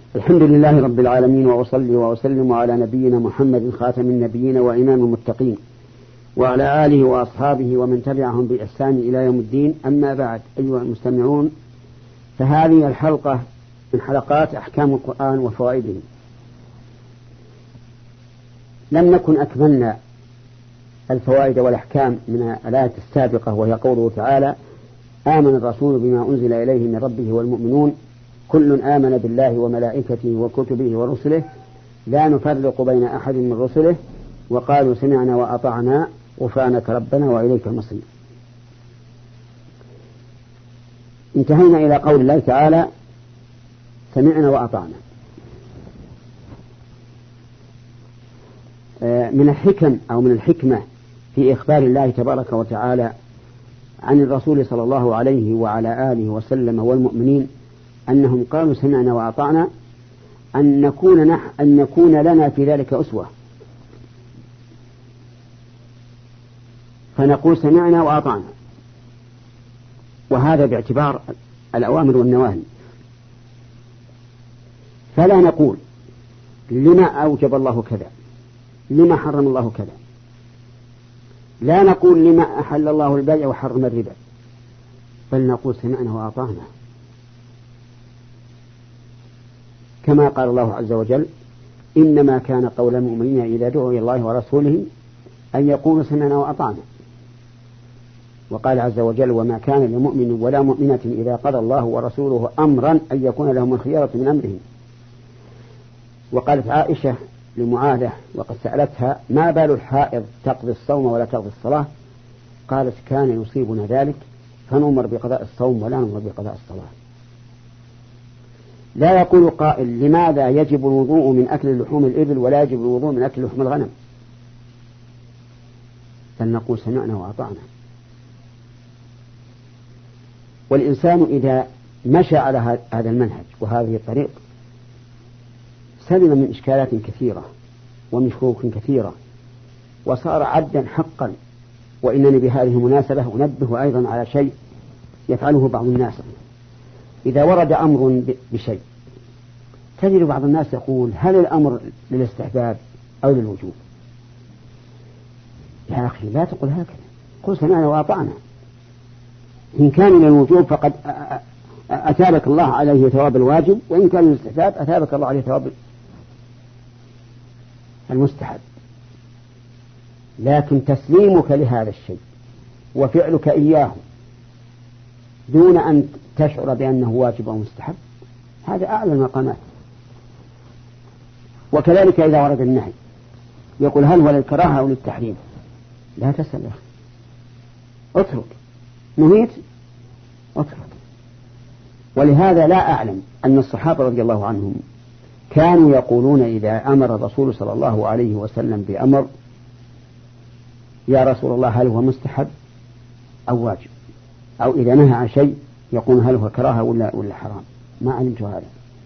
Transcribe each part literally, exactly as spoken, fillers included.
الحمد لله رب العالمين، وأصلي وأسلم على نبينا محمد خاتم النبيين وإمام المتقين، وعلى آله وأصحابه ومن تبعهم بإحسان إلى يوم الدين. أما بعد، أيها المستمعون، فهذه الحلقة من حلقات أحكام القرآن وفوائده. لم نكن أكملنا الفوائد والأحكام من الآية السابقة، وهي قوله تعالى: آمن الرسول بما أنزل إليه من ربه والمؤمنون كل آمن بالله وملائكته وكتبه ورسله لا نفرق بين أحد من رسله وقالوا سمعنا وأطعنا غفرانك ربنا وإليك المصير. انتهينا إلى قول الله تعالى: سمعنا وأطعنا. من الحكم أو من الحكمة في إخبار الله تبارك وتعالى عن الرسول صلى الله عليه وعلى آله وسلم والمؤمنين أنهم قالوا سمعنا وأطعنا، أن نكون, نح أن نكون لنا في ذلك أسوة، فنقول سمعنا وأطعنا، وهذا باعتبار الأوامر والنواهي. فلا نقول لما أوجب الله كذا، لما حرم الله كذا، لا نقول لما أحل الله البيع وحرم الربا، بل نقول سمعنا وأطعنا، كما قال الله عز وجل: إنما كان قول المؤمنين إذا دعوا إلى الله ورسوله أن يقولوا سمعنا وأطعنا. وقال عز وجل: وما كان لمؤمن ولا مؤمنة إذا قضى الله ورسوله أمرا أن يكون لهم الخيارة من أمرهم. وقالت عائشة لمعاذة وقد سألتها: ما بال الحائض تقضي الصوم ولا تقضي الصلاة؟ قالت: كان يصيبنا ذلك فنؤمر بقضاء الصوم ولا نؤمر بقضاء الصلاة. لا يقول قائل: لماذا يجب الوضوء من أكل لحوم الإبل ولا يجب الوضوء من أكل لحوم الغنم؟ بل نقول سمعنا وأطعنا. والإنسان إذا مشى على هذا المنهج وهذه الطريق سلم من إشكالات كثيرة ومن شكوك كثيرة، وصار عبدا حقا. وإنني بهذه المناسبة أنبه أيضا على شيء يفعله بعض الناس. إذا ورد أمر بشيء تجد بعض الناس يقول: هل الأمر للاستحباب أو للوجوب؟ يا أخي لا تقول هكذا، قل سمعنا وأطعنا. إن كان للوجوب فقد أثابك الله عليه ثواب الواجب، وإن كان للاستحباب أثابك الله عليه ثواب المستحب. لكن تسليمك لهذا الشيء وفعلك إياه دون أن تشعر بأنه واجب أو مستحب، هذا أعلى المقامات. وكذلك إذا ورد النهي يقول: هل هو للكراهة أو للتحريم؟ لا تسأل يا أخي، اترك، نهيت اترك. ولهذا لا أعلم أن الصحابة رضي الله عنهم كانوا يقولون إذا أمر الرسول صلى الله عليه وسلم بأمر: يا رسول الله هل هو مستحب أو واجب؟ أو إذا نهى عن شيء يقول: هل هو كراهة ولا, ولا حرام؟ ما علمت هذا.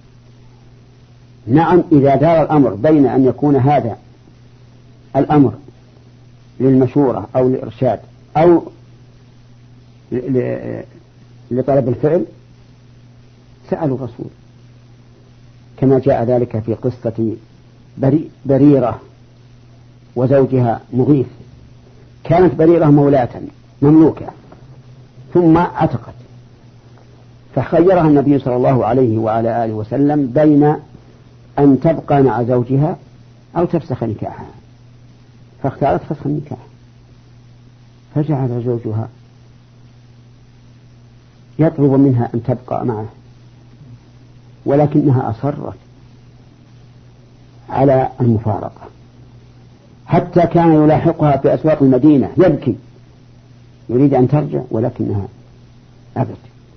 نعم، إذا دار الأمر بين أن يكون هذا الأمر للمشورة أو للإرشاد أو لطلب الفعل سألوا الرسول، كما جاء ذلك في قصة بريرة وزوجها مغيث. كانت بريرة مولاة مملوكة ثم عتقت، فخيرها النبي صلى الله عليه وعلى آله وسلم بين أن تبقى مع زوجها أو تفسخ نكاحها، فاختارت فسخ النكاح. فجعل زوجها يطلب منها أن تبقى معه، ولكنها أصرت على المفارقة، حتى كان يلاحقها في أسواق المدينة يبكي يريد أن ترجع، ولكنها أبت.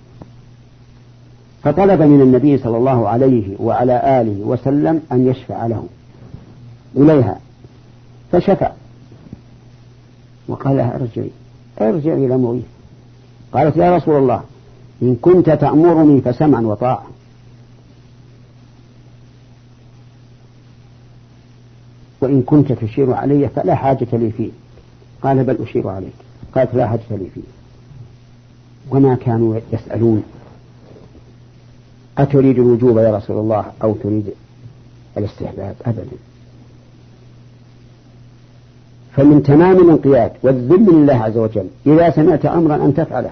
فطلب من النبي صلى الله عليه وعلى آله وسلم أن يشفع له إليها، فشفع وقال لها: ارجعي ارجعي إلى مغيث. قالت: يا رسول الله، إن كنت تأمرني فسمعا وطاعة، وإن كنت تشير علي فلا حاجة لي فيه. قال: بل أشير عليك. قالت: لا حاجة لي فيه. وما كانوا يسألون أتريد الوجوب يا رسول الله أو تريد الاستحباب؟ أبدا. فمن تمام الانقياد والذل لله عز وجل إذا سمعت أمرا أن تفعله.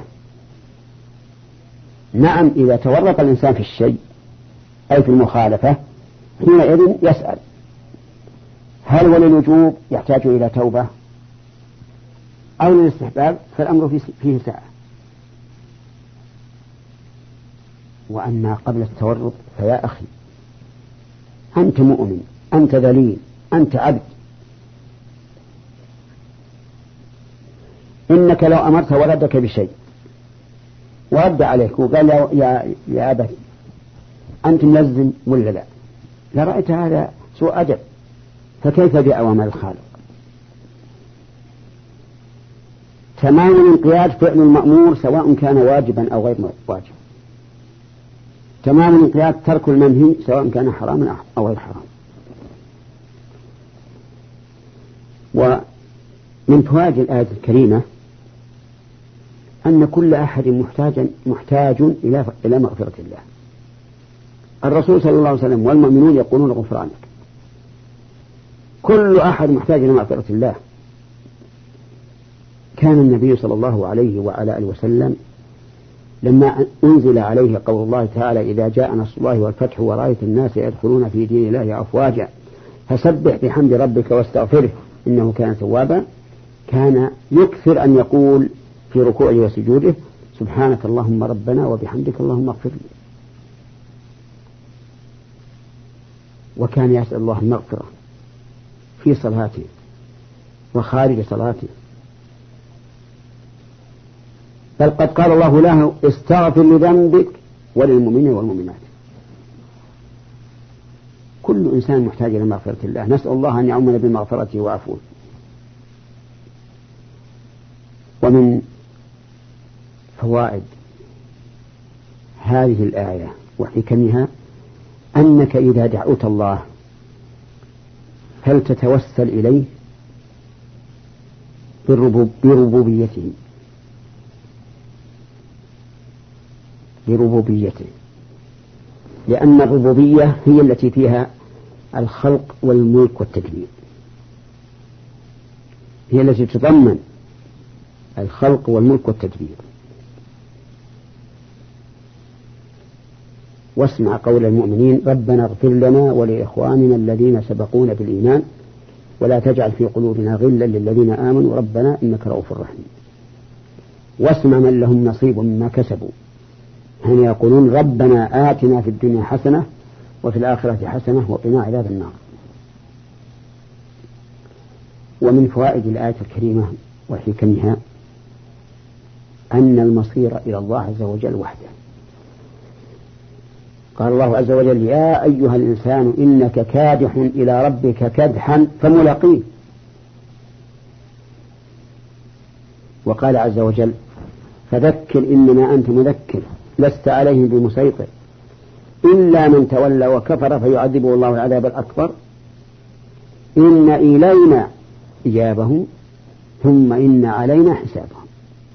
نعم إذا تورط الإنسان في الشيء أي في المخالفة حينئذ يسأل هل وللوجوب يحتاج إلى توبة أو للاستحباب، فالأمر فيه سعة. وأما قبل التورط فيا أخي أنت مؤمن، أنت ذليل، أنت عبد، إنك لو أمرت ولدك بشيء ورد عليك وقال يا, يا, يا أبت أنت ملزم ولا لا، لرأيت هذا سوء أدب، فكيف بأوامر الخالق؟ تمام الانقياد فعل المأمور سواء كان واجبا أو غير واجب. تمام الانقياد ترك المنهي سواء كان حراما أو غير حرام. ومن فوائد الآية الكريمة أن كل أحد محتاج محتاج إلى إلى مغفرة الله. الرسول صلى الله عليه وسلم والمؤمنون يقولون غفرانك. كل أحد محتاج إلى مغفرة الله. كان النبي صلى الله عليه وعلى آله وسلم لما أنزل عليه قول الله تعالى إذا جاء نصر الله والفتح ورأيت الناس يدخلون في دين الله أفواجا فسبح بحمد ربك واستغفره إنه كان توابا، كان يكثر أن يقول في ركوعه وسجوده سبحانك اللهم ربنا وبحمدك اللهم اغفر لي. وكان يسأل الله المغفرة في صلاته وخارج صلاته، بل قد قال الله له استغفر لذنبك وللمؤمنين والمؤمنات. كل إنسان محتاج إلى مغفرة الله، نسأل الله أن يعمنا بمغفرته وعفوه. ومن فوائد هذه الآية وحكمها أنك إذا دعوت الله هل تتوسل إليه بربوبيته بربوبيته لأن الربوبية هي التي فيها الخلق والملك والتدبير، هي التي تضمن الخلق والملك والتدبير. واسمع قول المؤمنين ربنا اغفر لنا ولإخواننا الذين سبقونا بالإيمان ولا تجعل في قلوبنا غلا للذين آمنوا ربنا إنك رؤوف رحيم. واسمع من لهم نصيب مما كسبوا هم يقولون ربنا آتنا في الدنيا حسنة وفي الآخرة حسنة وقنا عذاب النار. ومن فوائد الآية الكريمة وحكمها أن المصير إلى الله عز وجل وحده. قال الله عز وجل يا أيها الإنسان إنك كادح إلى ربك كدحا فملاقيه. وقال عز وجل فذكر إنما أنت مذكر لست عليهم بمسيطر إلا من تولى وكفر فيعذبه الله العذاب الأكبر إن إلينا إجابهم ثم إن علينا حسابهم.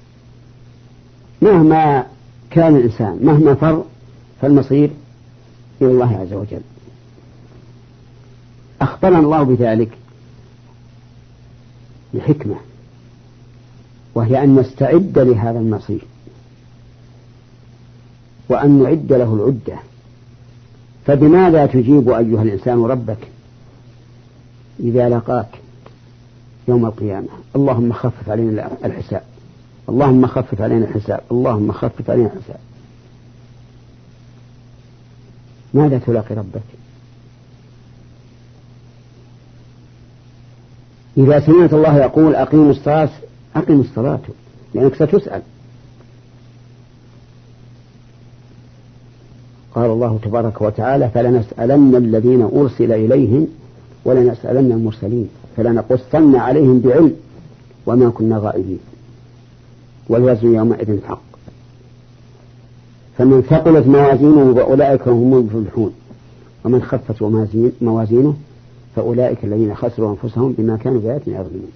مهما كان الإنسان مهما فر فالمصير إلى الله عز وجل. أخبرنا الله بذلك لحكمة، وهي أن نستعد لهذا المصير وأن نعد له العدة. فبماذا تجيب أيها الإنسان ربك إذا لقاك يوم القيامة؟ اللهم خفف علينا الحساب، اللهم خفف علينا الحساب، اللهم خفف علينا الحساب. ماذا تلاقي ربك؟ إذا سمعت الله يقول أقيم الصلاة أقيم الصلاة لأنك ستسأل. قال الله تبارك وتعالى فلنسألن الذين أرسل إليهم ولنسألن المرسلين فلنقصن عليهم بعلم وما كنا غائبين والوزن يومئذ الحق. فمن ثقلت موازينه فأولئك هم المفلحون ومن خفت موازينه فأولئك الذين خسروا أنفسهم بما كانوا بآياتنا يظلمون.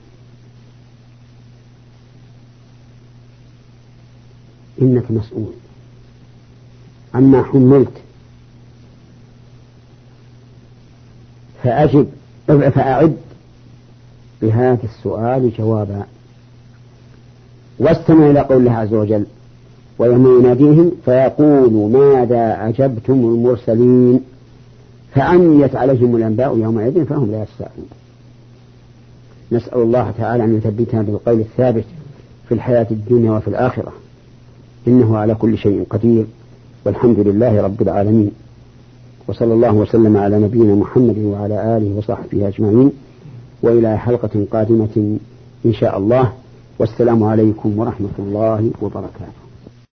إنك مسؤول عما حملت فأجب فأعد بهذا السؤال جوابا، واستمع إلى قول الله عز وجل: ويوم يناديهم فيقول ماذا أجبتم المرسلين فعميت عليهم الأنباء يومئذ فهم لا يستطيعون. نسأل الله تعالى أن يثبتنا بالقول الثابت في الحياة الدنيا وفي الآخرة، إنه على كل شيء قدير، والحمد لله رب العالمين. وصلى الله وسلم على نبينا محمد وعلى آله وصحبه أجمعين، وإلى حلقة قادمة إن شاء الله، والسلام عليكم ورحمة الله وبركاته.